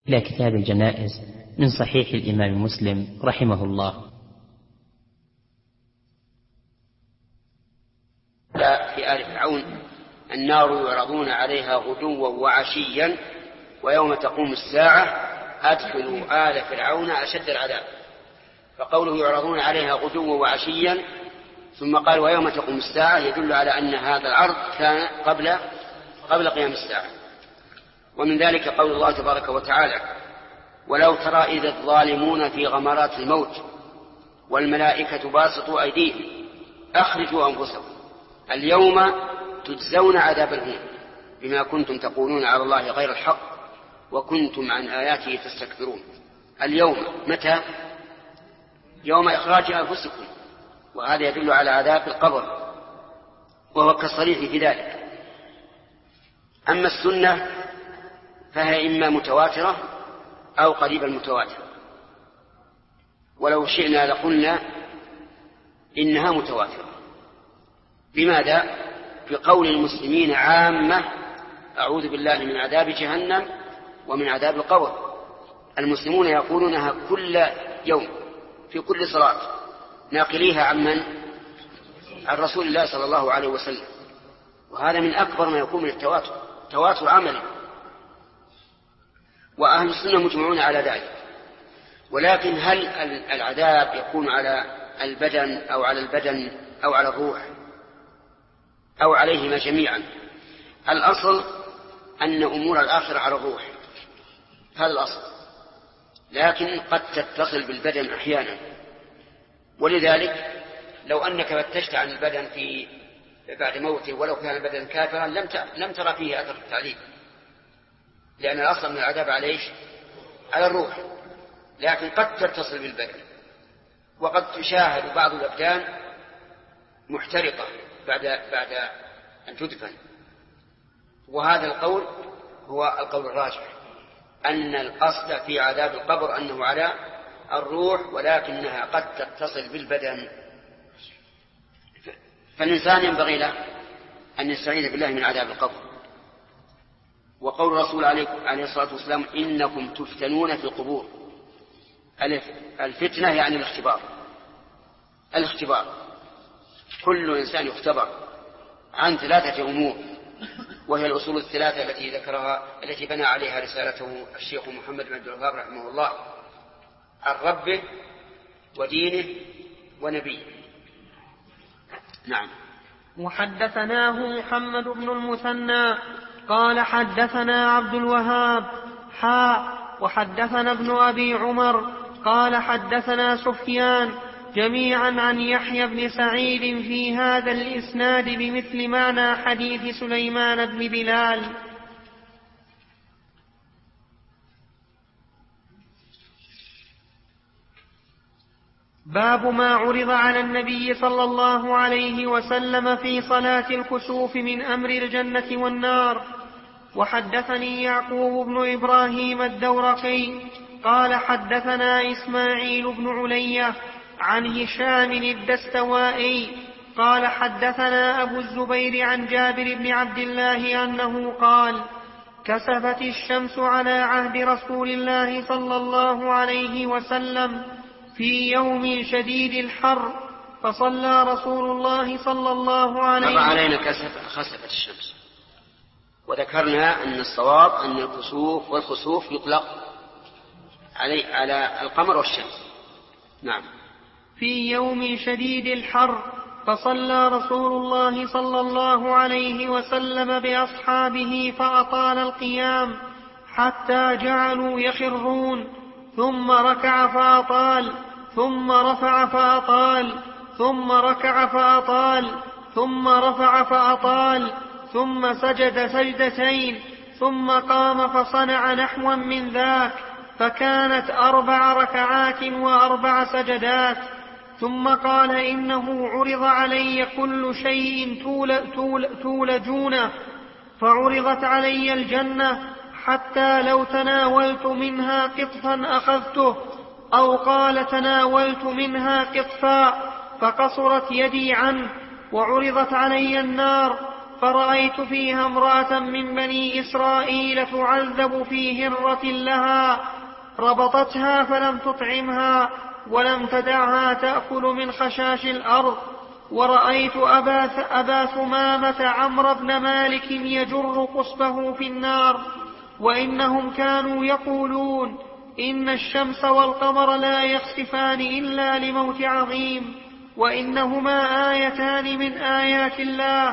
إلى كتاب الجنائز من صحيح الإمام مسلم رحمه الله. في آل فرعون النار يعرضون عليها غدوا وعشيا ويوم تقوم الساعة أدخلوا آل فرعون أشد العذاب. فقوله يعرضون عليها غدوا وعشيا ثم قال ويوم تقوم الساعة يدل على أن هذا العرض كان قبل قيام الساعة. ومن ذلك قول الله تبارك وتعالى ولو ترى إذ الظالمون في غمرات الموت والملائكة باسطوا أيديهم أخرجوا أنفسكم اليوم تجزون عذاب الهون بما كنتم تقولون على الله غير الحق وكنتم عن آياته تستكبرون. اليوم متى؟ يوم إخراج أنفسكم، وهذا يدل على عذاب القبر وهو كالصريح في ذلك. أما السنة فهي إما متواترة أو قريب المتواتر، ولو شئنا لقلنا إنها متواترة. بماذا؟ بقول المسلمين عامة أعوذ بالله من عذاب جهنم ومن عذاب القبر. المسلمون يقولونها كل يوم في كل صلاة ناقليها عن من؟ عن رسول الله صلى الله عليه وسلم، وهذا من أكبر ما يكون من التواتر، تواتر عملي، وأهل السنة مجمعون على ذلك. ولكن هل العذاب يكون على البدن أو على البدن أو على الروح أو عليهما جميعا؟ الأصل أن أمور الآخرة على الروح، هذا الأصل، لكن قد تتصل بالبدن أحيانا. ولذلك لو أنك فتشت عن البدن في بعد موته ولو كان البدن كافرا لم ترى فيه أثر التعذيب، لأن الأصل من العذاب على الروح، لكن قد تتصل بالبدن، وقد تشاهد بعض الأبدان محترقة بعد أن تدفن. وهذا القول هو القول الراجح، أن الأصل في عذاب القبر أنه على الروح، ولكنها قد تتصل بالبدن. فالإنسان ينبغي له أن يستعيذ بالله من عذاب القبر. وقول الرسول عليه الصلاة والسلام إنكم تفتنون في القبور. الفتنة يعني الاختبار، كل إنسان يختبر عن 3 أمور، وهي الأصول الثلاثة التي بنى عليها رسالته الشيخ محمد بن عبد الوهاب رحمه الله: عن ربه ودينه ونبيه. نعم. وحدثناه محمد بن المثنى قال حدثنا عبد الوهاب وحدثنا ابن أبي عمر قال حدثنا سفيان جميعا عن يحيى بن سعيد في هذا الإسناد بمثل معنى حديث سليمان بن بلال. باب ما عرض على النبي صلى الله عليه وسلم في صلاة الكسوف من أمر الجنة والنار. وحدثني يعقوب بن إبراهيم الدورقي قال حدثنا إسماعيل بن علية عن هشام الدستوائي قال حدثنا أبو الزبير عن جابر بن عبد الله أنه قال: كسفت الشمس على عهد رسول الله صلى الله عليه وسلم في يوم شديد الحر، فصلى رسول الله صلى الله عليه وسلم. علينا خسفت الشمس، وذكرنا أن الصواب أن الكسوف والخسوف يطلق على القمر والشمس. نعم. في يوم شديد الحر، فصلى رسول الله صلى الله عليه وسلم بأصحابه فأطال القيام حتى جعلوا يخرون، ثم ركع فأطال، ثم رفع فأطال، ثم ركع فأطال، ثم رفع فأطال، ثم سجد سجدتين، ثم قام فصنع نحوا من ذاك، فكانت 4 ركعات و4 سجدات. ثم قال: إنه عرض علي كل شيء تولجونه، فعرضت علي الجنة حتى لو تناولت منها قطفا أخذته، أو قال: تناولت منها قطفا فقصرت يدي عنه. وعرضت علي النار فرأيت فيها امرأة من بني إسرائيل تعذب في هرة لها، ربطتها فلم تطعمها ولم تدعها تأكل من خشاش الأرض. ورأيت أبا ثمامة عمرو بن مالك يجر قصبه في النار، وإنهم كانوا يقولون إن الشمس والقمر لا يخسفان إلا لموت عظيم، وإنهما آيتان من آيات الله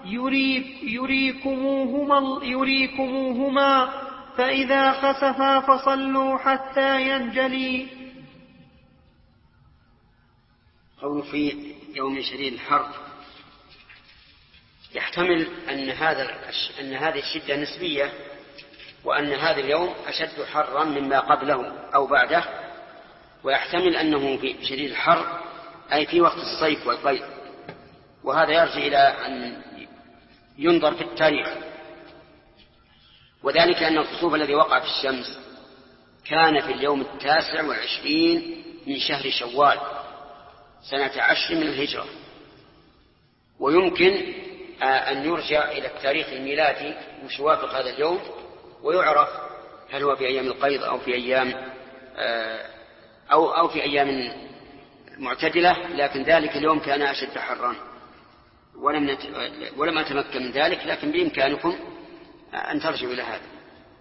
يريكموهما فإذا خسفا فصلوا حتى ينجلي. قول في يوم شديد الحر يحتمل أن هذه الشدة نسبية، وأن هذا اليوم أشد حرا مما قبله أو بعده، ويحتمل أنه في شديد الحر أي في وقت الصيف والقيد، وهذا يرجع إلى أن ينظر في التاريخ، وذلك أن الخسوف الذي وقع في الشمس كان في اليوم 29 من شهر شوال سنة 10 من الهجرة، ويمكن أن يرجع إلى التاريخ الميلادي مش يوافق هذا اليوم، ويعرف هل هو في أيام القيض أو في أيام أو في أيام معتدلة، لكن ذلك اليوم كان أشد حرا، ولم أتمكن من ذلك، لكن بإمكانكم أن ترجعوا إلى هذا.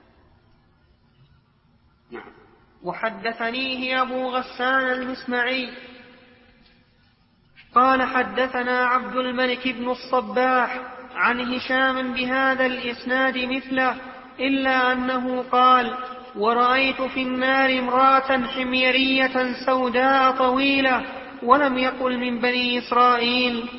نعم. وحدثنيه أبو غسان المسمعي قال حدثنا عبد الملك بن الصباح عن هشام بهذا الإسناد مثله، إلا أنه قال: ورأيت في النار امرأة حميرية سوداء طويلة، ولم يقل من بني إسرائيل.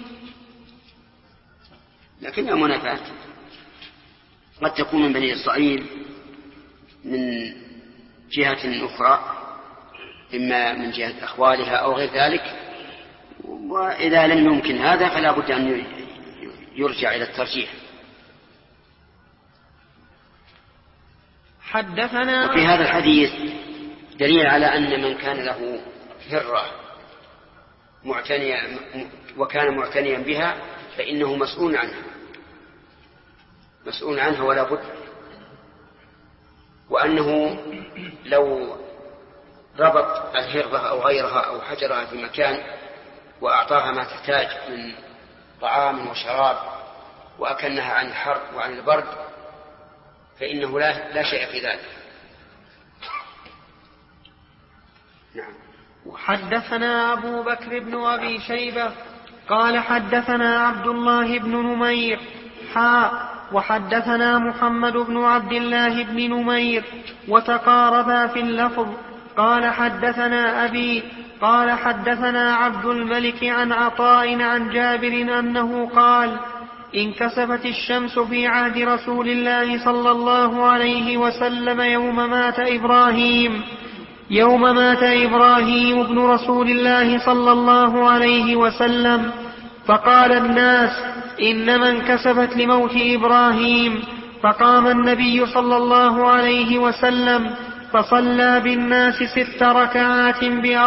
لكنها منافات، قد تكون من بني إسرائيل من جهة أخرى، إما من جهة أخوالها أو غير ذلك، وإذا لم يمكن هذا فلا بد أن يرجع إلى الترجيح. حدثنا. وفي هذا الحديث دليل على أن من كان له هرة وكان معتنيا بها فإنه مسؤول عنها ولا بد، وأنه لو ربط الهرة أو غيرها أو حجرها في مكان وأعطاها ما تحتاج من طعام وشراب وأكنها عن الحر وعن البرد فإنه لا شيء في ذلك. نعم. وحدثنا أبو بكر بن أبي شيبة قال حدثنا عبد الله بن نمير وحدثنا محمد بن عبد الله بن نمير وتقاربا في اللفظ. قال حدثنا أبي قال حدثنا عبد الملك عن عطاء عن جابر أنه قال: انكسفت الشمس في عهد رسول الله صلى الله عليه وسلم يوم مات إبراهيم ابن رسول الله صلى الله عليه وسلم، فقال الناس: إنما انكسفت لموت إبراهيم. فقام النبي صلى الله عليه وسلم فصلى بالناس 6 ركعات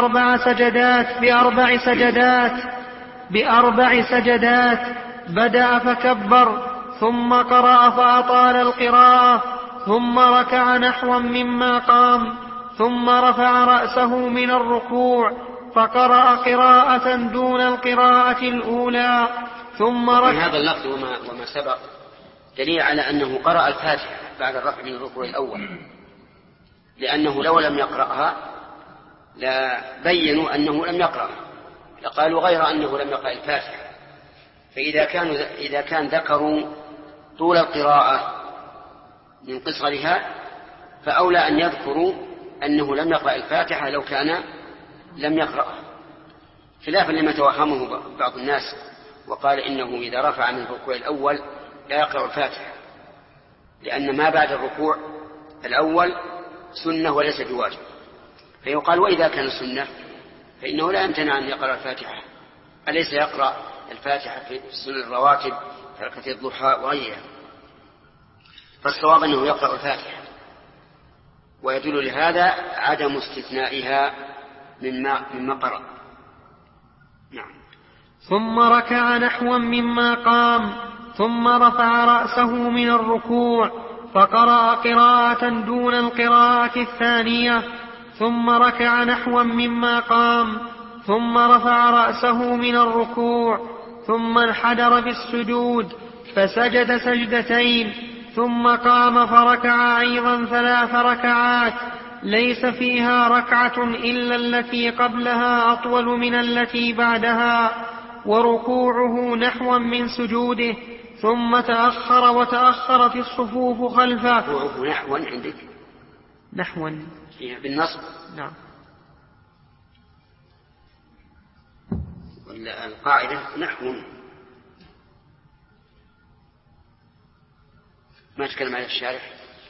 بأربع سجدات، بدأ فكبر ثم قرأ فأطال القراءة، ثم ركع نحوا مما قام، ثم رفع رأسه من الركوع فقرأ قراءة دون القراءة الأولى، ثم ركع. هذا اللفظ وما سبق دليل على أنه قرأ الفاتحة بعد الرفع من الركوع الأول، لأنه لو لم يقرأها لا بينوا أنه لم يقرأها، لقالوا غير أنه لم يقرأ الفاتحة. فإذا كان ذكروا طول القراءة من قصرها فأولى أن يذكروا أنه لم يقرأ الفاتحة لو كان لم يقرأها، خلافا لما توهمه بعض الناس وقال إنه إذا رفع من الركوع الأول لا يقرأ الفاتحة، لأن ما بعد الركوع الأول سنة وليس بواجب. فيقال: وإذا كان سنة فإنه لا يمتنع أن يقرأ الفاتحة، أليس يقرأ الفاتحة في سنن الرواتب في ركعتي الضحى وغيرها؟ فالصواب أنه يقرأ الفاتحة، ويدل لهذا عدم استثنائها مما قرأ. نعم. ثم ركع نحوا مما قام، ثم رفع رأسه من الركوع فقرأ قراءة دون القراءة الثانية، ثم ركع نحوا مما قام، ثم رفع رأسه من الركوع، ثم انحدر بالسجود فسجد سجدتين، ثم قام فركع أيضا 3 ركعات ليس فيها ركعة إلا التي قبلها أطول من التي بعدها، وركوعه نحوا من سجوده، ثم تأخر وتأخرت الصفوف خلفه. ركوعه نحوا عندك؟ نحوا بالنصب؟ نعم. ولا القاعدة نحو؟ ما تكلم على الشارح.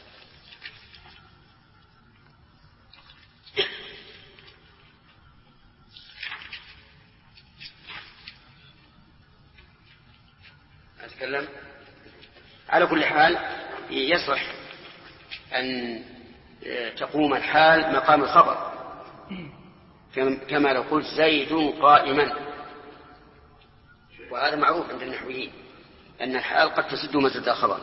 أتكلم. على كل حال يصح أن تقوم الحال مقام الخبر، كما لو قلت زيد قائما، وهذا معروف عند النحويين أن الحال قد تسد مسد الخبر.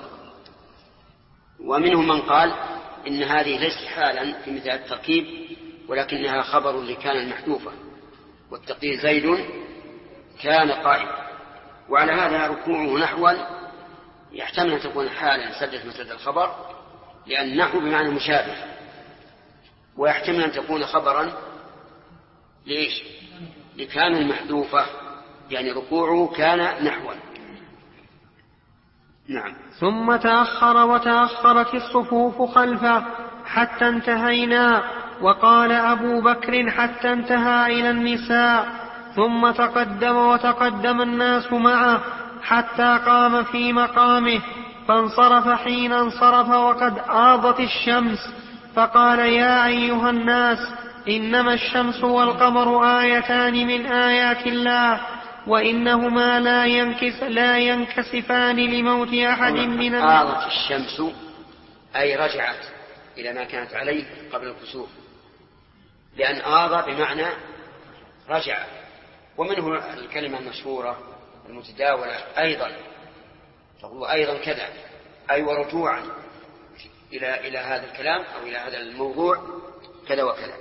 ومنهم من قال إن هذه ليست حالا في مثل التركيب، ولكنها خبر لكان المحذوفة، والتقدير زيد كان قائما. وعلى هذا ركوعه نحوا يحتمل أن تكون حالا سدت مسد الخبر، لأن نحو بمعنى مشابه، ويحتمل أن تكون خبرا ليش؟ لكان المحذوفة، يعني ركوعه كان نحوا. نعم. ثم تأخر وتأخرت الصفوف خلفه حتى انتهينا، وقال أبو بكر حتى انتهى إلى النساء، ثم تقدم وتقدم الناس معه حتى قام في مقامه، فانصرف حين انصرف وقد آضت الشمس، فقال يا أيها الناس إنما الشمس والقمر آيتان من آيات الله، وإنهما لا ينكسفان لموت أحد من الناس. آضت الشمس أي رجعت إلى ما كانت عليه قبل الكسوف، لأن آض بمعنى رجع. ومنه الكلمة المشهورة المتداولة أيضا، تقول أيضا كذا، أي ورجوعا إلى هذا الكلام أو إلى هذا الموضوع كذا وكذا.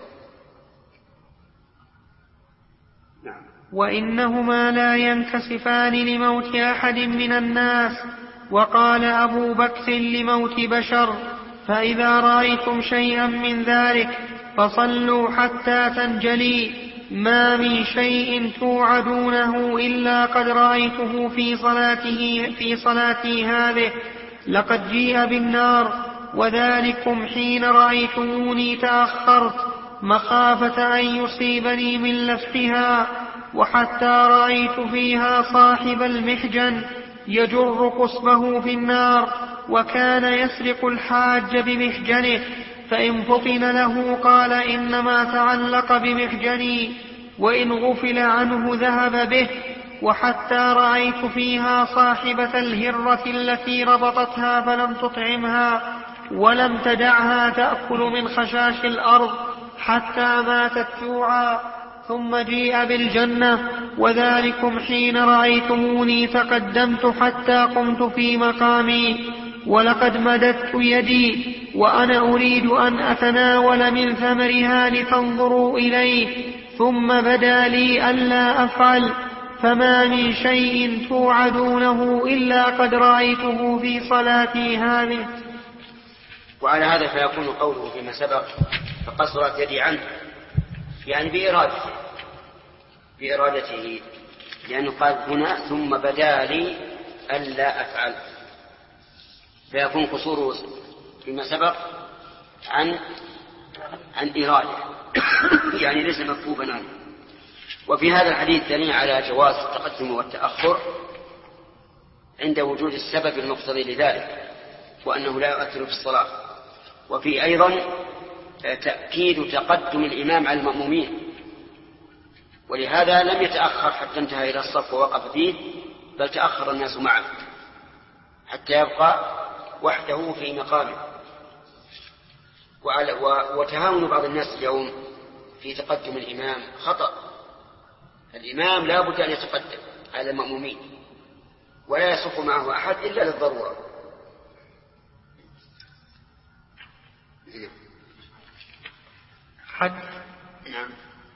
نعم. وإنهما لا ينكسفان لموت أحد من الناس. وقال أبو بكر لموت بشر فإذا رأيتم شيئا من ذلك فصلوا حتى تنجلي، ما من شيء توعدونه إلا قد رأيته في صلاتي هذه، لقد جيء بالنار، وذلكم حين رأيتموني تأخرت مخافة أن يصيبني من لفحها، وحتى رأيت فيها صاحب المحجن يجر قصبه في النار، وكان يسرق الحاج بمحجنه، فإن فطن له قال إنما تعلق بمحجني، وإن غفل عنه ذهب به، وحتى رأيت فيها صاحبة الهرة التي ربطتها فلم تطعمها ولم تدعها تأكل من خشاش الأرض حتى ماتت جوعا، ثم جيء بالجنة، وذلكم حين رأيتموني تقدمت حتى قمت في مقامي، ولقد مددت يدي وأنا أريد أن أتناول من ثمرها لتنظروا إليه، ثم بدا لي ألا أفعل، فما من شيء توعدونه إلا قد رأيته في صلاتي هذه. وعلى هذا فيكون قوله فيما سبق فقصرت يدي عنه، يعني بإرادته، لأنه قال هنا ثم بدا لي ألا أفعل، فيكون قصوره فيما سبق عن إرادة، يعني ليس مكتوبا عنه. وفي هذا الحديث دليل على جواز التقدم والتأخر عند وجود السبب المقتضي لذلك، وأنه لا يؤثر في الصلاة. وفي أيضا تأكيد تقدم الإمام على المأمومين، ولهذا لم يتأخر حتى انتهى إلى الصف ووقف فيه، بل تأخر الناس معه حتى يبقى وحده في مقامه. وتهاون بعض الناس اليوم في تقدم الإمام خطأ، الإمام لا بد أن يتقدم على المأمومين، ولا يصف معه أحد إلا للضرورة. حد. نعم.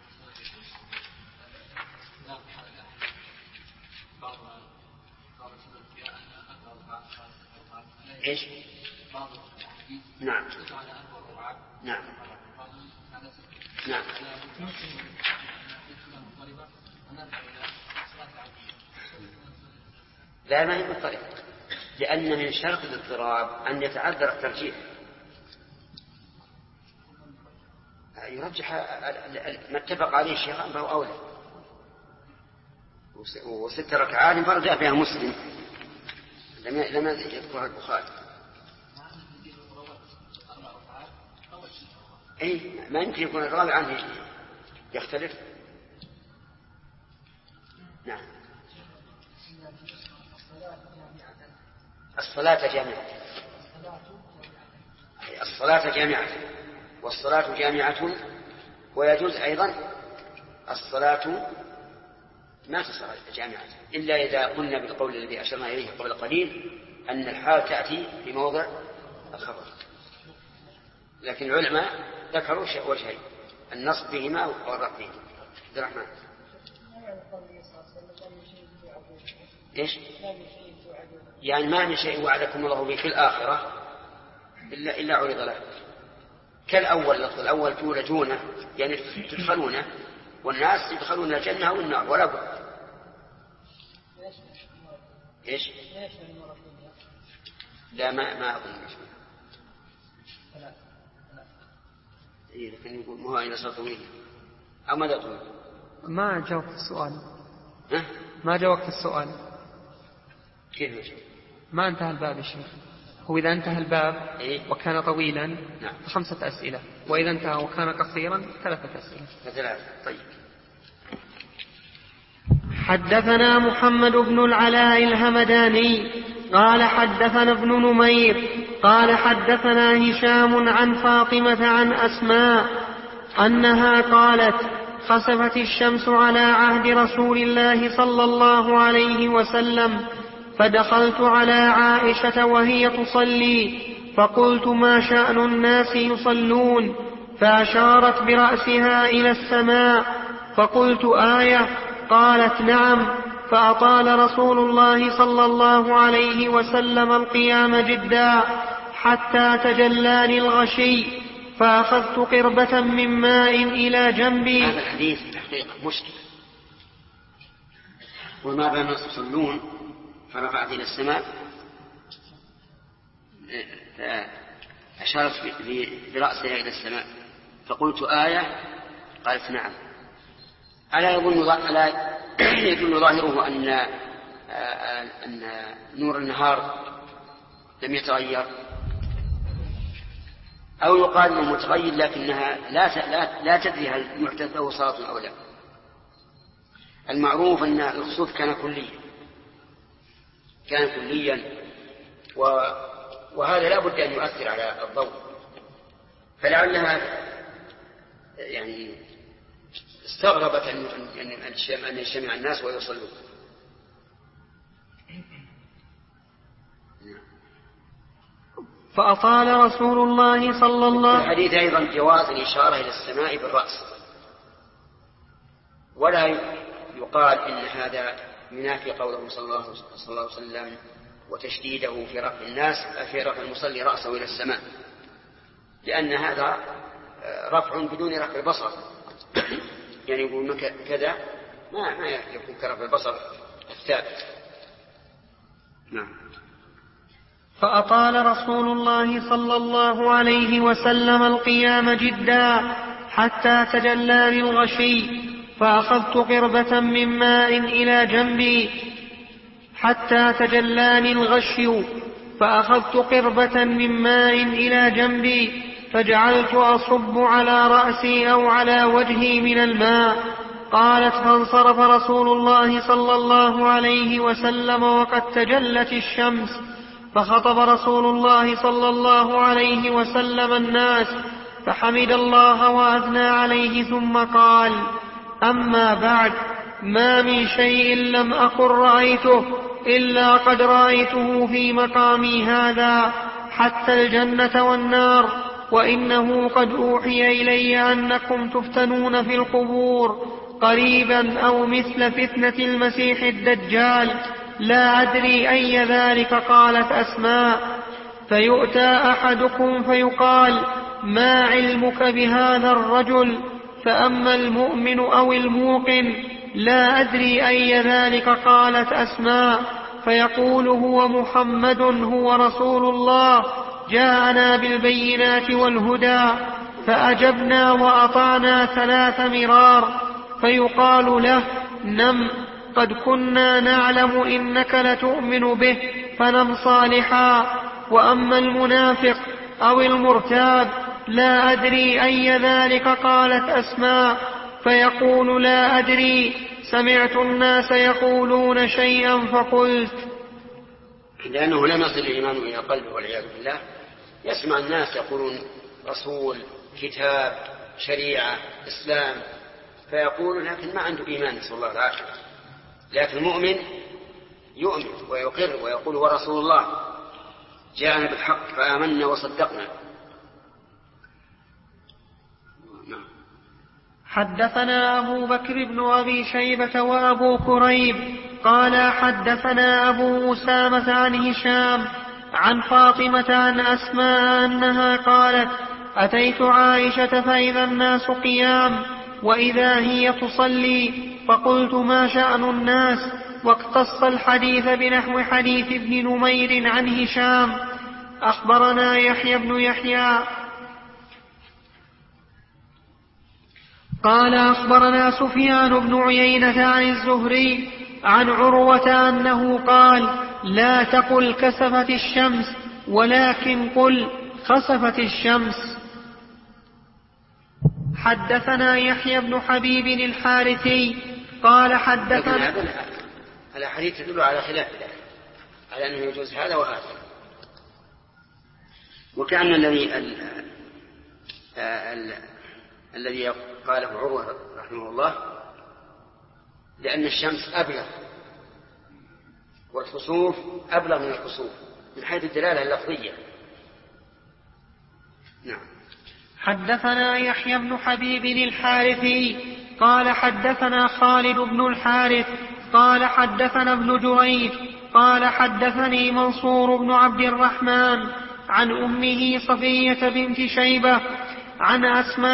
إيش؟ نعم. نعم. نعم. لا، ما هي مضطرب، لأن من شرط الاضطراب أن يتعذر الترجيح. يرجح ما اتفق عليه الشيخان فهو أولى. وست ركعات انفرد فيها مسلم، لم يذكرها البخاري. أي ما يمكن يكون الرابع عنه يختلف. نعم. الصلاة جامعة. الصلاة جامعة، والصلاة جامعة. ويجوز أيضا الصلاة ما تصل جامعة إلا إذا قلنا بالقول الذي أشرنا إليه قبل قليل أن الحال تأتي في موضع الخبر. لكن العلماء ذكروا وجهين، النصب بهما والرفع بهما. عبد الرحمن. إيش؟ يعني ما من شيء وعدكم الله به في الآخرة إلا عرض له، كالأول. اللفظ الأول تولجونه يعني تدخلونه، والناس يدخلون الجنة والنار ولا بد. إيش؟ لا ما أظن. لكن يقول ما هو إلى صوت طويل أو ماذا تقول؟ ما جاوبت السؤال. ما جاوبت السؤال. كيف يجب؟ ما انتهى الباب يا شيخ. هو إذا انتهى الباب وكان طويلا نعم. 5 أسئلة، وإذا انتهى وكان قصيرا 3 أسئلة. 3. طيب. حدثنا محمد بن العلاء الهمداني قال حدثنا ابن نمير قال حدثنا هشام عن فاطمة عن أسماء أنها قالت خسفت الشمس على عهد رسول الله صلى الله عليه وسلم، فدخلت على عائشة وهي تصلي، فقلت ما شأن الناس يصلون؟ فأشارت برأسها إلى السماء، فقلت آية؟ قالت نعم. فأطال رسول الله صلى الله عليه وسلم القيام جدا حتى تجلاني الغشي، فأخذت قربة من ماء إلى جنبي. هذا الحديث حقيقة مشكلة. وما بين الناس يصلون فرفعت إلى السماء، أشارت برأسها إلى السماء، فقلت آية؟ قالت نعم. ألا يظن ظاهره أن نور النهار لم يتغير، أو يقال أنه متغير لكنها لا تدري هل يحدث له صلاة أو لا. المعروف أن الخسوف كان كليا، وهذا لا بد أن يؤثر على الضوء، فلعلها يعني استغربت أن يجتمع الناس ويصلون. فأطال رسول الله صلى الله عليه وسلم. الحديث أيضا جواز الإشارة إلى السماء بالرأس، ولا يقال إن هذا ينافي قوله صلى الله عليه وسلم وتشديده في رفع الناس في رفع المصلي رأسه إلى السماء، لأن هذا رفع بدون رفع البصر. يعني يقول كذا ما يكون كرفع البصر الثابت. نعم. فأطال رسول الله صلى الله عليه وسلم القيام جدا حتى تجلاني الغشي، فأخذت قربة من ماء إلى جنبي حتى تجلاني الغشي، فأخذت قربة من ماء إلى جنبي فجعلت أصب على رأسي أو على وجهي من الماء. قالت فانصرف رسول الله صلى الله عليه وسلم وقد تجلت الشمس، فخطب رسول الله صلى الله عليه وسلم الناس فحمد الله وأثنى عليه ثم قال أما بعد ما من شيء لم أكن رأيته إلا قد رأيته في مقامي هذا حتى الجنة والنار، وإنه قد أوحي إلي أنكم تفتنون في القبور قريبا أو مثل فتنة المسيح الدجال، لا أدري أي ذلك. قالت أسماء: فيؤتى أحدكم فيقال: ما علمك بهذا الرجل؟ فأما المؤمن أو الموقن لا أدري أي ذلك. قالت أسماء: فيقول: هو محمد، هو رسول الله، جاءنا بالبينات والهدى، فأجبنا وأطعنا 3 مرار. فيقال له: نم، قد كنا نعلم إنك لتؤمن به، فنم صالحا. وأما المنافق أو المرتاب لا أدري أي ذلك. قالت أسماء: فيقول: لا أدري، سمعت الناس يقولون شيئا فقلت. لأنه لم يصل الإيمان إلى قلبه والعياذ بالله، يسمع الناس يقولون رسول، كتاب، شريعة، إسلام، فيقول لكن ما عنده إيمان، نسأل الله العافية. لكن المؤمن يؤمن ويقر ويقول: ورسول الله جاءنا بالحق فآمنا وصدقنا. حدثنا أبو بكر بن أبي شيبة وأبو كريب قال حدثنا أبو أسامة عن هشام عن فاطمة عن أسماء أنها قالت: أتيت عائشة فإذا الناس قيام وإذا هي تصلي، فقلت: ما شأن الناس؟ واقتص الحديث بنحو حديث ابن نمير عن هشام. أخبرنا يحيى بن يحيى قال أخبرنا سفيان بن عيينة عن الزهري عن عروة أنه قال: لا تقل كسفت الشمس، ولكن قل خسفت الشمس. حدثنا يحيى بن حبيب الحارثي قال حدثنا. الأحاديث تدل على خلاف ذلك، على أنه يجوز هذا وهذا. وكأن الذي قاله عروة رحمه الله لأن الشمس أبلغ والخسوف أبلغ من الخسوف من حيث الدلالة اللفظية. نعم. حدثنا يحيى بن حبيب الحارثي قال حدثنا خالد بن الحارث قال حدثنا ابن جريج قال حدثني منصور بن عبد الرحمن عن أمه صفية بنت شيبة عن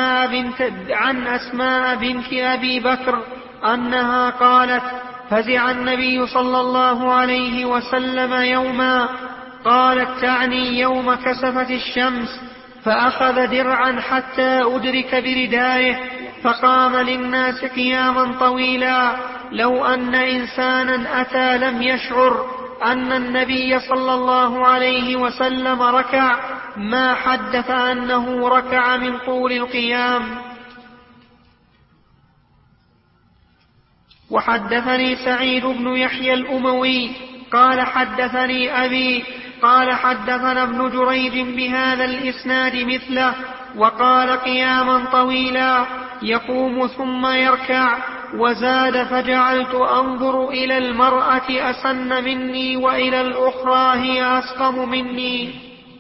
أسماء بنت أبي بكر أنها قالت: فزع النبي صلى الله عليه وسلم يوما. قالت: تعني يوم كسفت الشمس، فأخذ درعا حتى أدرك بردائه، فقام للناس قياما طويلا، لو أن إنسانا أتى لم يشعر أن النبي صلى الله عليه وسلم ركع ما حدث أنه ركع من طول القيام. وحدثني سعيد بن يحيى الأموي قال حدثني أبي قال حدثنا ابن جريج بهذا الإسناد مثله، وقال: قياما طويلا يقوم ثم يركع. وزاد: فجعلت أنظر إلى المرأة أسن مني وإلى الأخرى هي أسقم مني.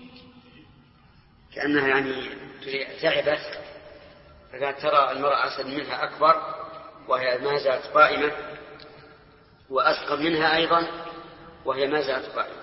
كأنها يعني تعبت، فكانت ترى المرأة أسن منها أكبر وهي ما زالت قائمة، وأسقم منها أيضا وهي ما زالت قائمة.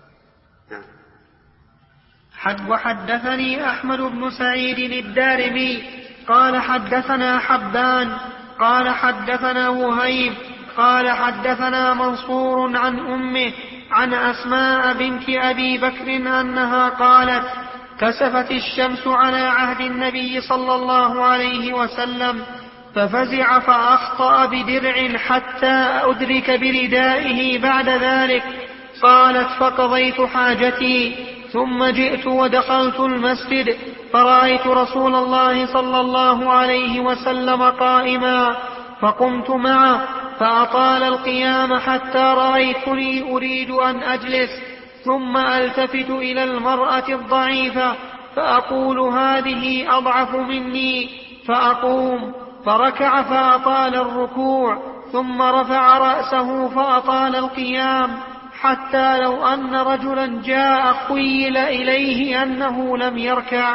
وحدثني أحمد بن سعيد الدارمي قال حدثنا حبان قال حدثنا وهيب قال حدثنا منصور عن أمه عن أسماء بنت أبي بكر أنها قالت: كسفت الشمس على عهد النبي صلى الله عليه وسلم، ففزع فأخطأ بدرع حتى أدرك بردائه بعد ذلك. قالت: فقضيت حاجتي ثم جئت ودخلت المسجد، فرأيت رسول الله صلى الله عليه وسلم قائما، فقمت معه فأطال القيام حتى رأيتني أريد أن أجلس، ثم ألتفت إلى المرأة الضعيفة فأقول: هذه أضعف مني، فأقوم، فركع فأطال الركوع، ثم رفع رأسه فأطال القيام حتى لو أن رجلا جاء خيل إليه أنه لم يركع.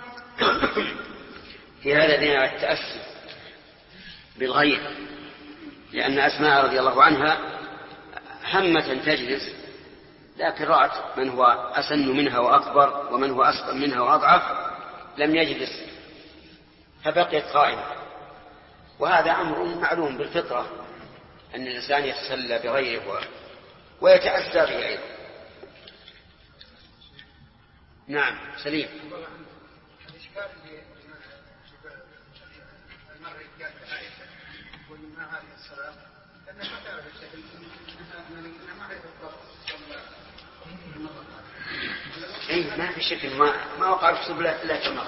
في هذا دين التأسي بالغير، لأن أسماء رضي الله عنها همة تجلس، لكن رأت من هو أسن منها وأكبر ومن هو أسقم منها وأضعف لم يجلس فبقيت قائمة. وهذا أمر معلوم بالفطرة أن الإنسان يتسلى بغيره ويتأسى به أيضا. نعم سليم. إيه ما في شك ما وقع الكسب لا تمر.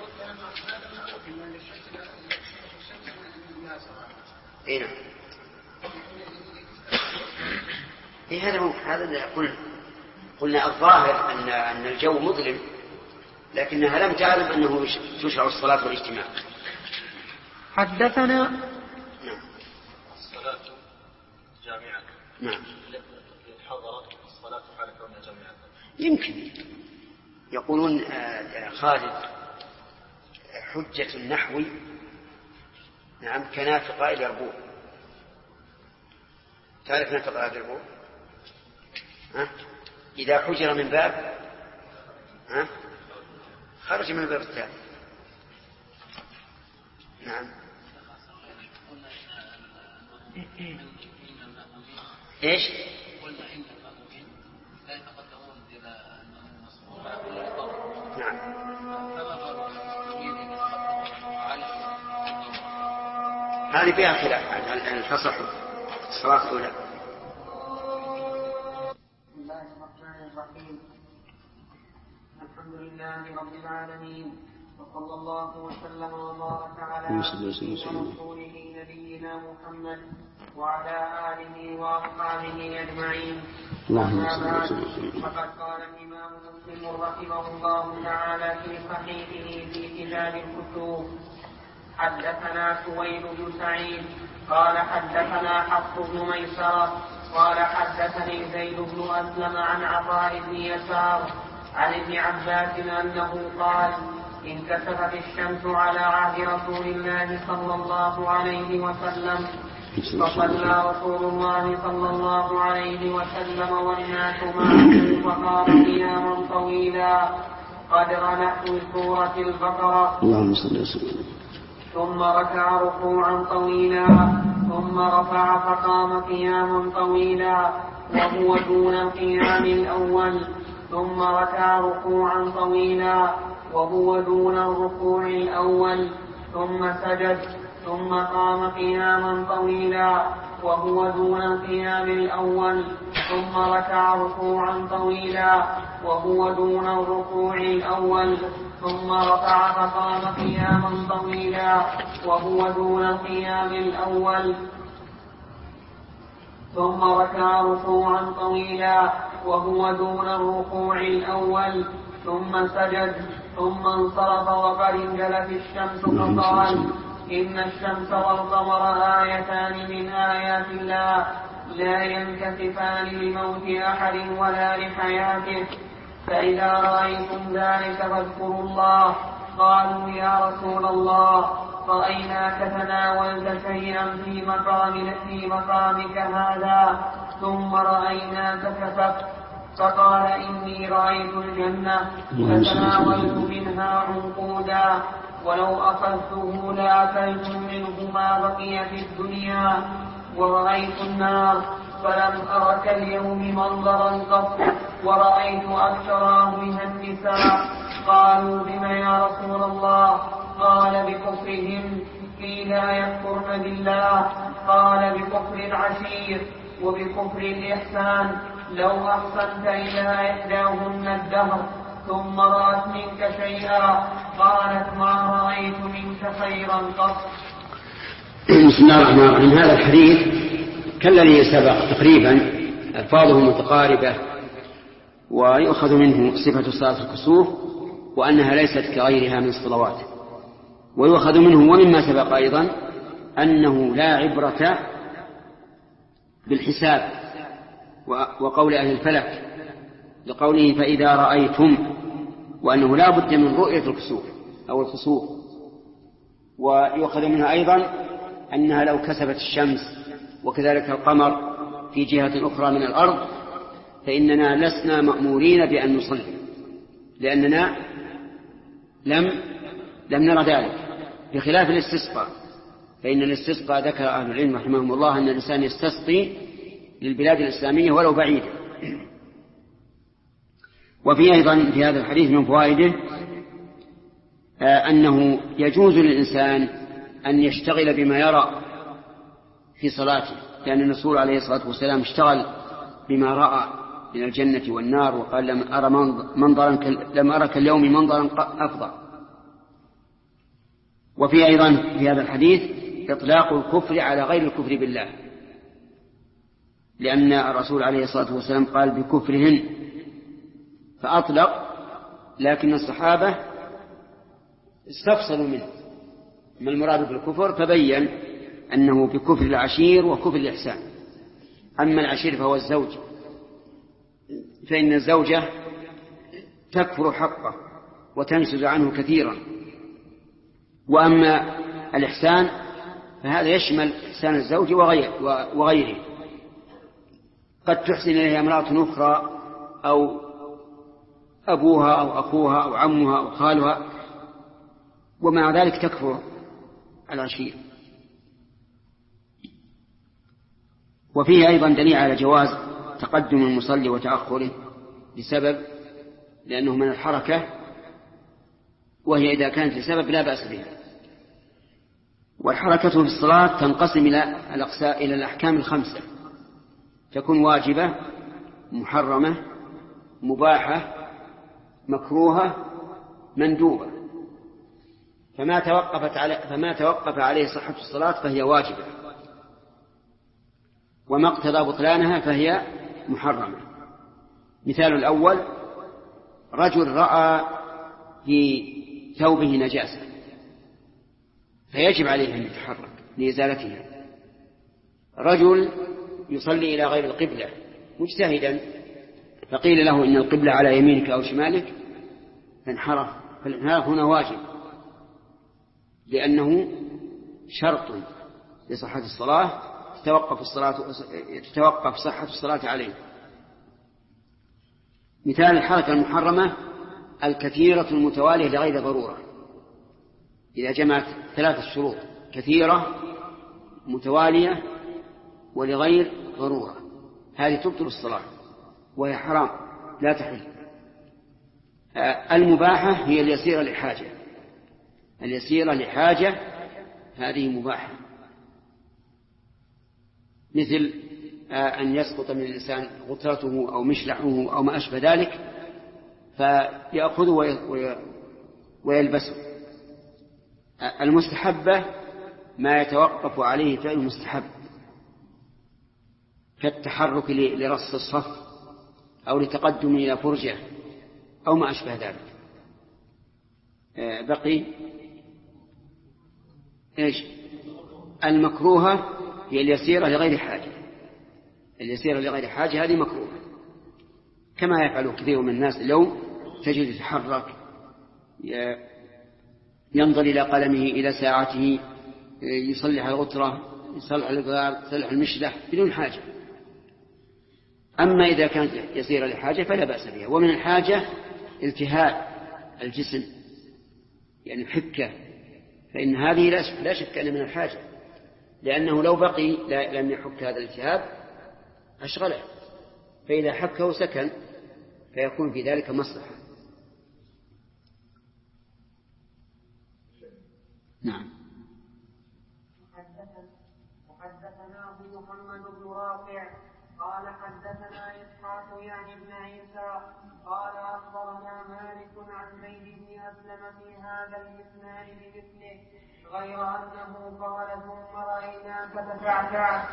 إيه نعم. إيه هذا اللي قلنا الظاهر أن الجو مظلم، لكنها لم تعلم أنه تشرع الصلاة والاجتماع. حدثنا. نعم. الصلاة جامعة. نعم. حضرت الصلاة حال كونها جامعة. يمكن يقولون خالد حجة النحو نعم كنافقة إلى ربوع. تعرف نافقة إلى ربوع؟ إذا حجر من باب خرج من الباب الثاني. نعم. إيش؟ نعم. هذه فيها خلاف عن الفصح الصلاة الأولى. بسم الله الرحمن الرحيم. الحمد لله رب العالمين، وصلى الله وسلم وبارك على رسوله نبينا محمد وعلى آله وأصحابه أجمعين. أما بعد، فقد قال الإمام مسلم رحمه الله تعالى في صحيحه في كتاب الكتب: حدثنا سويد بن سعيد قال حدثنا حفص بن ميسرة قال حدثني زيد بن أسلم عن عطاء بن يسار عن ابن عباس أنه قال: انكسفت الشمس على عهد رسول الله صلى الله عليه وسلم، فصلى رسول الله صلى الله عليه وسلم والناس معه فقام قياما طويلا قدر نحو سورة البقرة، ثم ركع ركوعا طويلا ثم رفع فقام قياما طويلا وهو دون القيام الأول، ثم ركع ركوعا طويلا وهو دون الركوع الأول، ثم سجد ثم قام قياما طويلا وهو دون القيام الأول، ثم ركع ركوعا طويلا وهو دون الركوع الأول، ثم رفع فقام قياما طويلا وهو دون القيام الأول، ثم ركع ركوعا طويلا وهو دون الركوع الأول، ثم سجد ثم انصرف وقد انجلت الشمس فقال: إن الشمس والقمر آيتان من آيات الله لا ينكسفان لموت أحد ولا لحياته، فإذا رأيتم ذلك فاذكروا الله. قالوا: يا رسول الله، رأيناك تناولت شيئا في مقامك هذا ثم رأيناك كسفت. فقال: إني رأيت الجنة فتناولت منها عنقودا، ولو أخذته لأكلت منه ما بقي في الدنيا، ورأيت النار فلم أرك اليوم منظرا قط، ورأيت أكثر أهلها النساء. قالوا: بم يا رسول الله؟ قال: بكفرهم. قيل: يكفرن بالله؟ قال: بكفر العشير وبكفر الإحسان. لو أحسنت إلى إحداهن الدهر ثم رأت منك شيئا قالت: ما رأيت منك خيرا قط. بسم الله الرحمن الرحيم. هذا الحديث كالذي سبق تقريبا ألفاظه متقاربة، ويؤخذ منه صفة صلاة الكسوف وأنها ليست كغيرها من الصلوات، ويؤخذ منه ومما سبق أيضا أنه لا عبرة بالحساب وقول أهل الفلك لقوله فإذا رأيتم، وأنه لا بد من رؤية الكسوف أو الخسوف. ويؤخذ منها أيضا أنها لو كسبت الشمس وكذلك القمر في جهة أخرى من الأرض فإننا لسنا مأمورين بأن نصلي، لأننا لم نرى ذلك، بخلاف الاستسقاء، فإن الاستسقاء ذكر أهل العلم رحمهم الله أن الإنسان يستسقي للبلاد الإسلامية ولو بعيدة. وفي أيضا في هذا الحديث من فوائده أنه يجوز للإنسان أن يشتغل بما يرى في صلاته، لأن الرسول عليه الصلاة والسلام اشتغل بما رأى من الجنة والنار، وقال لم أرك اليوم منظرا أفضل. وفي أيضا في هذا الحديث إطلاق الكفر على غير الكفر بالله، لأن الرسول عليه الصلاة والسلام قال بكفرهن فأطلق، لكن الصحابة استفصلوا منه ما المراد بالكفر، فبين أنه بكفر العشير وكفر الإحسان. أما العشير فهو الزوج، فإن الزوجة تكفر حقه وتنشز عنه كثيرا. وأما الإحسان فهذا يشمل إحسان الزوج وغيره، قد تحسن إليها امرأة أخرى أو أبوها أو أخوها أو عمها أو خالها، ومع ذلك تكفر العشير. وفيه أيضا دليل على جواز تقدم المصلي وتأخره لأنه من الحركة، وهي إذا كانت لسبب لا بأس بها. والحركة في الصلاة تنقسم إلى الأحكام الخمسة، تكون واجبة، محرمة، مباحة، مكروهة، مندوبة. فما توقف عليه صحة الصلاة فهي واجبة، وما اقتضى بطلانها فهي محرمة. مثال الأول: رجل رأى في ثوبه نجاسة فيجب عليه أن يتحرك لإزالتها. رجل يصلي إلى غير القبلة مجتهدا فقيل له إن القبلة على يمينك أو شمالك فانحرف، فالانحراف هنا واجب لأنه شرط لصحة الصلاة، تتوقف صحة الصلاة عليه. مثال الحركة المحرمة: الكثيرة المتوالية لغير ضرورة، إذا جمعت 3 شروط: كثيرة، متوالية، ولغير ضرورة، هذه تبطل الصلاة وهي حرام لا تحل. المباحة هي اليسيرة لحاجة، هذه مباحة، مثل أن يسقط من الإنسان غترته أو مشلحه أو ما أشبه ذلك فيأخذه ويلبسه. المستحبة ما يتوقف عليه فعل المستحب كالتحرك لرص الصف أو لتقدم إلى فرجة أو ما أشبه ذلك. بقي إيش؟ المكروهة هي اليسيرة لغير حاجة، هذه مكروهة، كما يفعل كثير من الناس اليوم، تجد يتحرك، ينظر إلى قلمه، إلى ساعته، يصلح الغترة، يصلح الغار، يصلح المشلح بدون حاجة. أما إذا كانت يسيرة لحاجة فلا بأس بها. ومن الحاجة التهاب الجسم، يعني حكة، فإن هذه لا شك أن من الحاجة، لأنه لو بقي لم يحك هذا الالتهاب أشغله، فإذا حكه سكن فيكون في ذلك مصلحة. نعم. حدثنا محمد بن رافع قال حدثنا إسحاق يعني بن عيسى قال أخبرنا مالك عن زيد بن أسلم في هذا الإسناد بمثله، غير أنه قال ثم رأيناك تتعتع.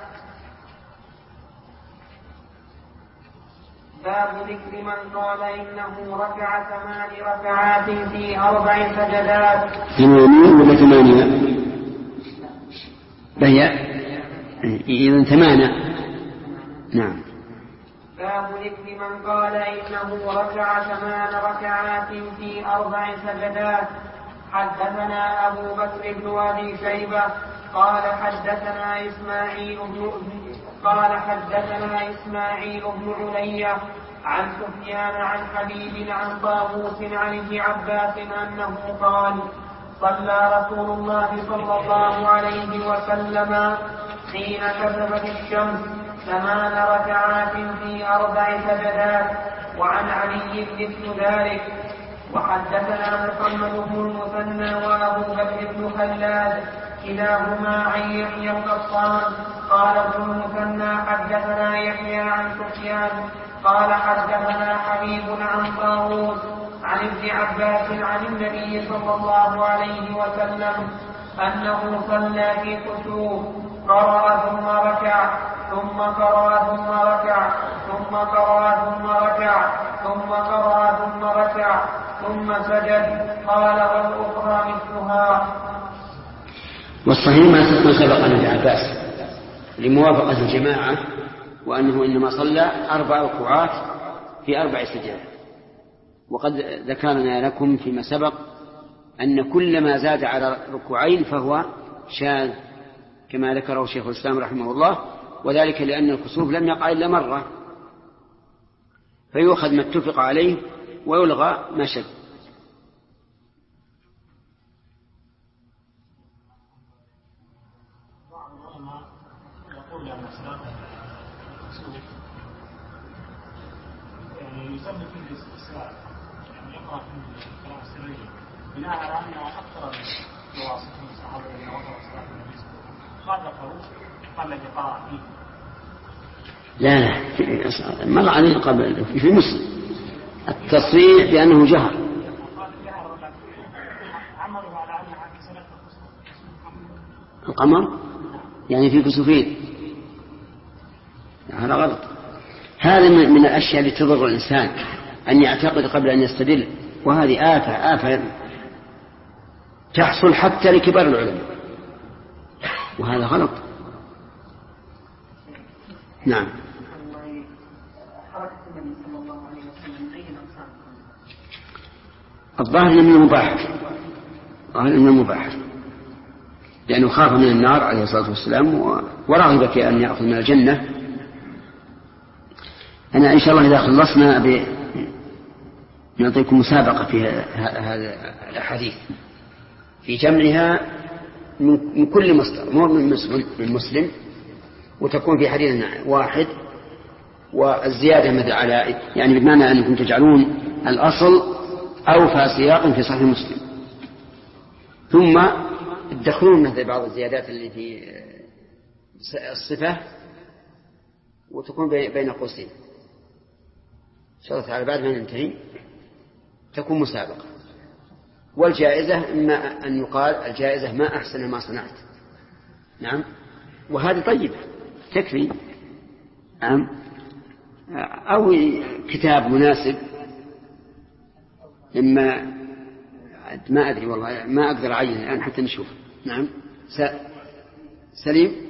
باب ذكر من قال إنه ركع 8 ركعات في 4 سجدات. 8 ولا 8؟ بهي إذن 8 نعم. باب ذكر من قال إنه ركع 8 ركعات في 4 سجدات. حدثنا أبو بكر بن أبي شيبة قال حدثنا إسماعيل بن علية عن سفيان عن حبيب عن طاووس عن ابن عباس أنه قال صلى رسول الله صلى الله عليه وسلم حين كسفت الشمس 8 ركعات في 4 سجدات. وعن علي مثل ذلك. وحدثنا محمد بن المثنى وأبو بكر بن خلاد كلاهما عن يحيى القطان قال ابن المثنى حدثنا يحيى عن سفيان قال حدثنا حبيب عن طاووس عن ابن عباس عن النبي صلى الله عليه وسلم أنه صلى في كسوف قرأ ثم ركع ثم قرأ ثم ركع ثم قرأ ثم ركع ثم قرأ ثم ركع ثم سجد. قال والأخرى مثلها. والصحيح ما سبق عن ابن عباس لموافقة الجماعة وأنه إنما صلى 4 ركوعات في 4 سجدات. وقد ذكرنا لكم فيما سبق أن كل ما زاد على ركوعين فهو شاذ كما ذكره شيخ الإسلام رحمه الله، وذلك لأن الكسوف لم يقع إلا مرة، فيؤخذ ما اتفق عليه ويلغى ما شذ. يسمى فيه الاستسلام، يعني يقرأ فيه القراءة السرية بناء على أن أكثر الواسط من الصحابة الذين وصلوا صلاة النبي خالفوا قال لك يقرأ فيه. لا مر عليه قبل في مسلم التصريح بأنه جهر. عملوا على أن سنة القمر يعني في كسوفين، هذا غلط. هذا من الأشياء التي تضر الإنسان أن يعتقد قبل أن يستدل، وهذه آفة تحصل حتى لكبار العلماء، وهذا غلط. نعم. الظاهر من المباح لأنه خاف من النار عليه الصلاة والسلام ورغب في أن يأخذ من الجنة. أنا إن شاء الله إذا خلصنا نعطيكم مسابقة في هذا الحديث في جمعها من كل مصدر، مو من مسلم، وتكون في حديث واحد، والزيادة مثل على يعني بمعنى أنكم تجعلون الأصل أوفى سياق في صحيح مسلم، ثم تدخلون مثل بعض الزيادات اللي في الصفة وتكون بين قوسين. إن شاء الله تعالى بعد ما ننتهي تكون مسابقة، والجائزة إما أن يقال الجائزة ما أحسن ما صنعت. نعم، وهذه طيبة تكفي. نعم، أو كتاب مناسب، إما ما أدري والله ما أقدر أعين الآن حتى نشوف. نعم سليم.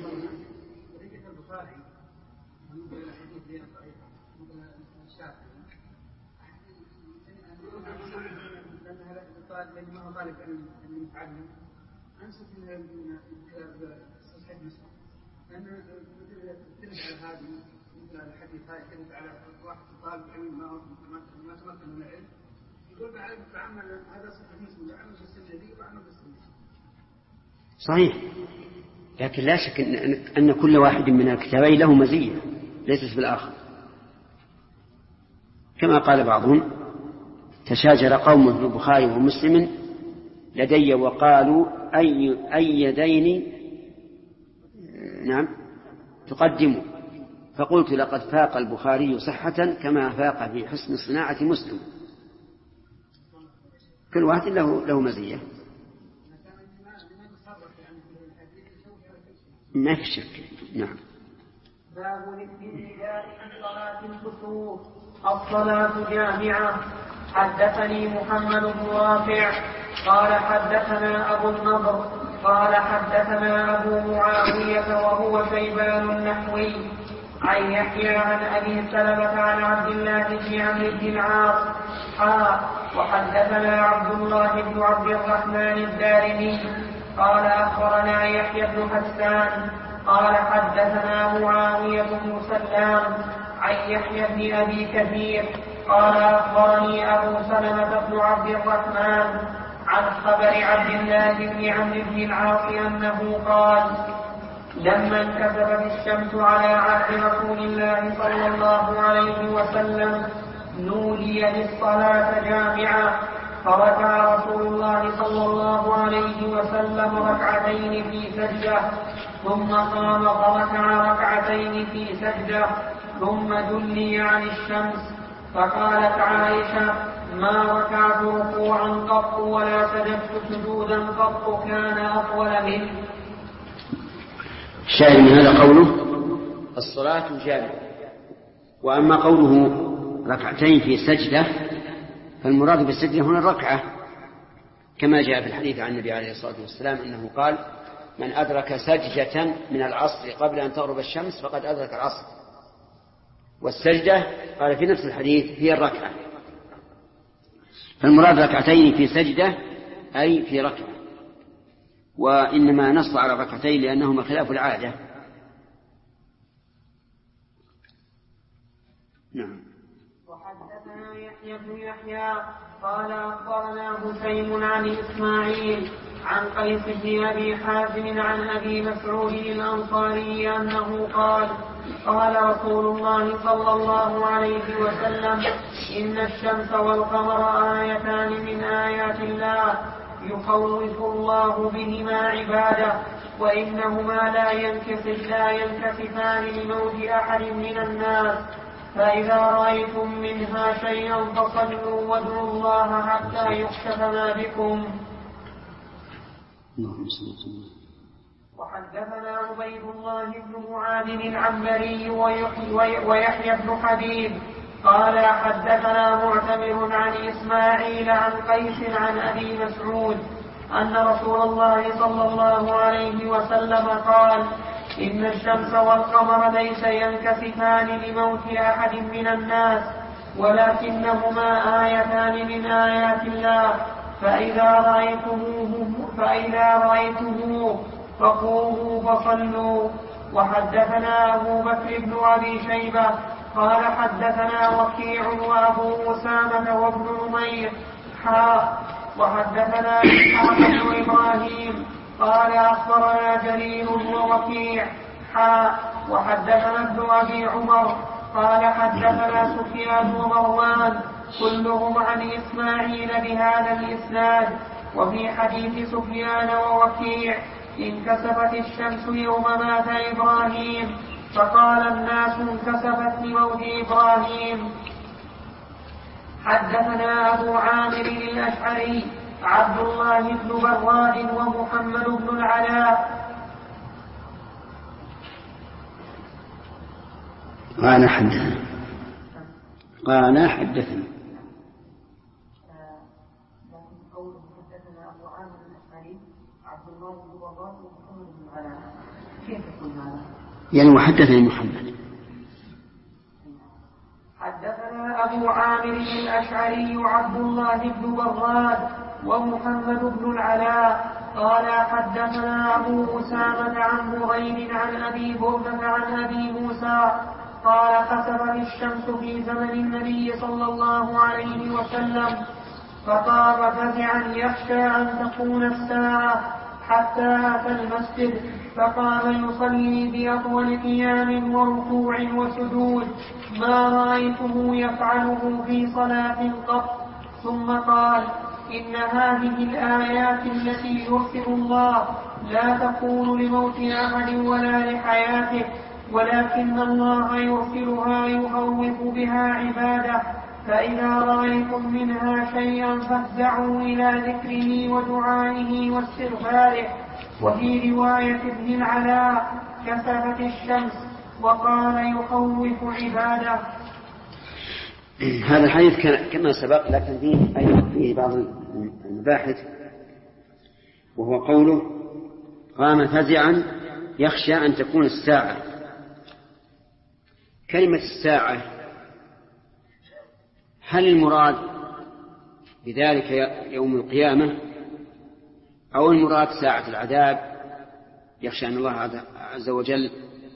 صحيح، لكن لا شك أن كل واحد من الكتابين له مزية ليست بالآخر، كما قال بعضهم تشاجر قوم في البخاري ومسلم لدي وقالوا أي يدين نعم تقدموا، فقلت لقد فاق البخاري صحة كما فاق في حسن صناعة مسلم. كل واحد له مزية، ما في شك. نعم. باب الابتداء عن صلاة الكسوف. الصلاة جامعة. حدثني محمد بن رافع قال حدثنا أبو النضر قال حدثنا أبو معاوية وهو شيبان النحوي عن يحيى عن أبي سلمة عن عبد الله بن عمرو بن العاص وحدثنا عبد الله بن عبد الرحمن الدارمي قال أخبرنا يحيى بن حسان قال حدثنا معاوية بن سلام عن يحيى بن أبي كثير قال أخبرني أبو سلمة بن عبد الرحمن عن خبر عبد الله بن عمرو بن العاص أنه قال لما انكسفت الشمس على عهد رسول الله صلى الله عليه وسلم نودي للصلاة جامعة فركع رسول الله صلى الله عليه وسلم ركعتين في سجدة ثم قام فركع ركعتين في سجدة ثم دلي عن الشمس فقالت عائشة ما ركعت ركوعا قط ولا سجدت سجودا قط كان أطول منه. الشاهد من هذا قوله الصلاة جامعة. وأما قوله ركعتين في سجدة فالمراد بالسجدة هنا الركعة كما جاء في الحديث عن النبي عليه الصلاة والسلام أنه قال من أدرك سجدة من العصر قبل أن تغرب الشمس فقد أدرك العصر. والسجدة قال في نفس الحديث هي الركعة. فالمراد ركعتين في سجدة أي في ركعة. وإنما نص على ركعتين لأنهما خلاف العادة. نعم. وحدثنا يحيى بن يحيى قال أخبرنا هشيم عن إسماعيل عن قيس بن أبي حازم عن أبي مسعود الأنصاري أنه قال قال رسول الله صلى الله عليه وسلم إن الشمس والقمر آيتان من آيات الله يخوف الله بهما عباده وإنهما لا ينكسفان لموت أحد من الناس فإذا رأيتم منها شيئا فصلوا وادعوا الله حتى يكشف ما بكم. وحدثنا عبيد الله بن معاذ العنبري ويحيى بن حبيب قال حدثنا معتمر عن إسماعيل عن قيس عن أبي مسعود أن رسول الله صلى الله عليه وسلم قال إن الشمس والقمر ليس ينكسفان لموت أحد من الناس ولكنهما آيتان من آيات الله فإذا رأيتموه فقوموا فصلوا. وحدثنا أبو بكر بن أبي شيبة قال حدثنا وكيع وأبو أسامة وابن نمير وحدثنا إسحاق بن إبراهيم قال أخبرنا جرير ووكيع وحدثنا ابن أبي عمر قال حدثنا سفيان ومروان كلهم عن إسماعيل بهذا الإسناد. وفي حديث سفيان ووكيع انكسفت الشمس يوم مات إبراهيم فقال الناس انكسفت لموت إبراهيم. حدثنا أبو عامر الأشعري عبد الله بن براد ومحمد بن العلاء قال حدثنا قوله حدثنا أبو عامر الأشعري عبد الله بن براد ومحمد بن العلاء كيف يكون هذا؟ يعني وحدثني محمد. حدثنا أبو عامر الأشعري عبد الله بن براد ومحمد بن العلاء قال حدثنا أبو أسامة عن بريد عن أبي بردة عن أبي موسى قال خسفت الشمس في زمن النبي صلى الله عليه وسلم فقام فزعا يخشى أن تكون الساعة حتى أتى المسجد فقام يصلي بأطول قيام وركوع وسجود ما رأيته يفعله في صلاة قط. ثم قال إن هذه الآيات التي يرسل الله لا تكون لموت أحد ولا لحياته ولكن الله يرسلها يخوف بها عباده فإذا رأيتم منها شيئا فافزعوا إلى ذكره ودعائه واستغفاره. وفي رواية ابن العلاء كسفت الشمس وقال يخوف عباده. هذا الحديث كما سبق لكن فيه بعض المباحث وهو قوله قام فزعا يخشى أن تكون الساعة كلمة الساعة هل المراد بذلك يوم القيامة أو المراد ساعة العذاب؟ يخشى أن الله عز وجل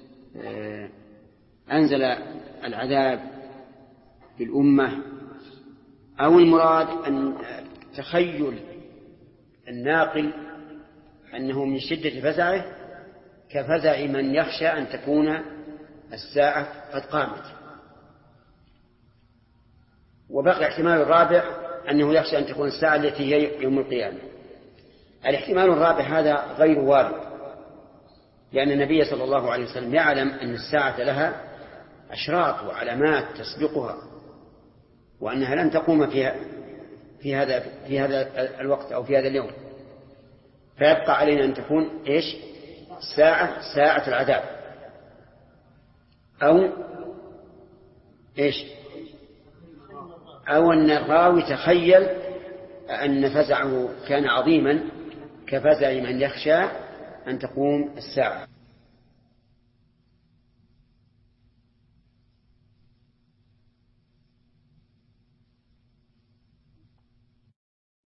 أنزل العذاب للأمة، أو المراد أن تخيل الناقل أنه من شدة فزعه كفزع من يخشى أن تكون الساعة قد قامت. وبقي احتمال الرابع أنه يخشى أن تكون الساعة التي هي يوم القيامة. الاحتمال الرابع هذا غير وارد، لأن النبي صلى الله عليه وسلم يعلم أن الساعة لها أشراط وعلامات تسبقها، وأنها لن تقوم في هذا الوقت أو في هذا اليوم، فيبقى علينا أن تكون إيش؟ ساعة العذاب، أو إيش؟ أو أن الراوي تخيل أن فزعه كان عظيما كفزع من يخشى أن تقوم الساعة.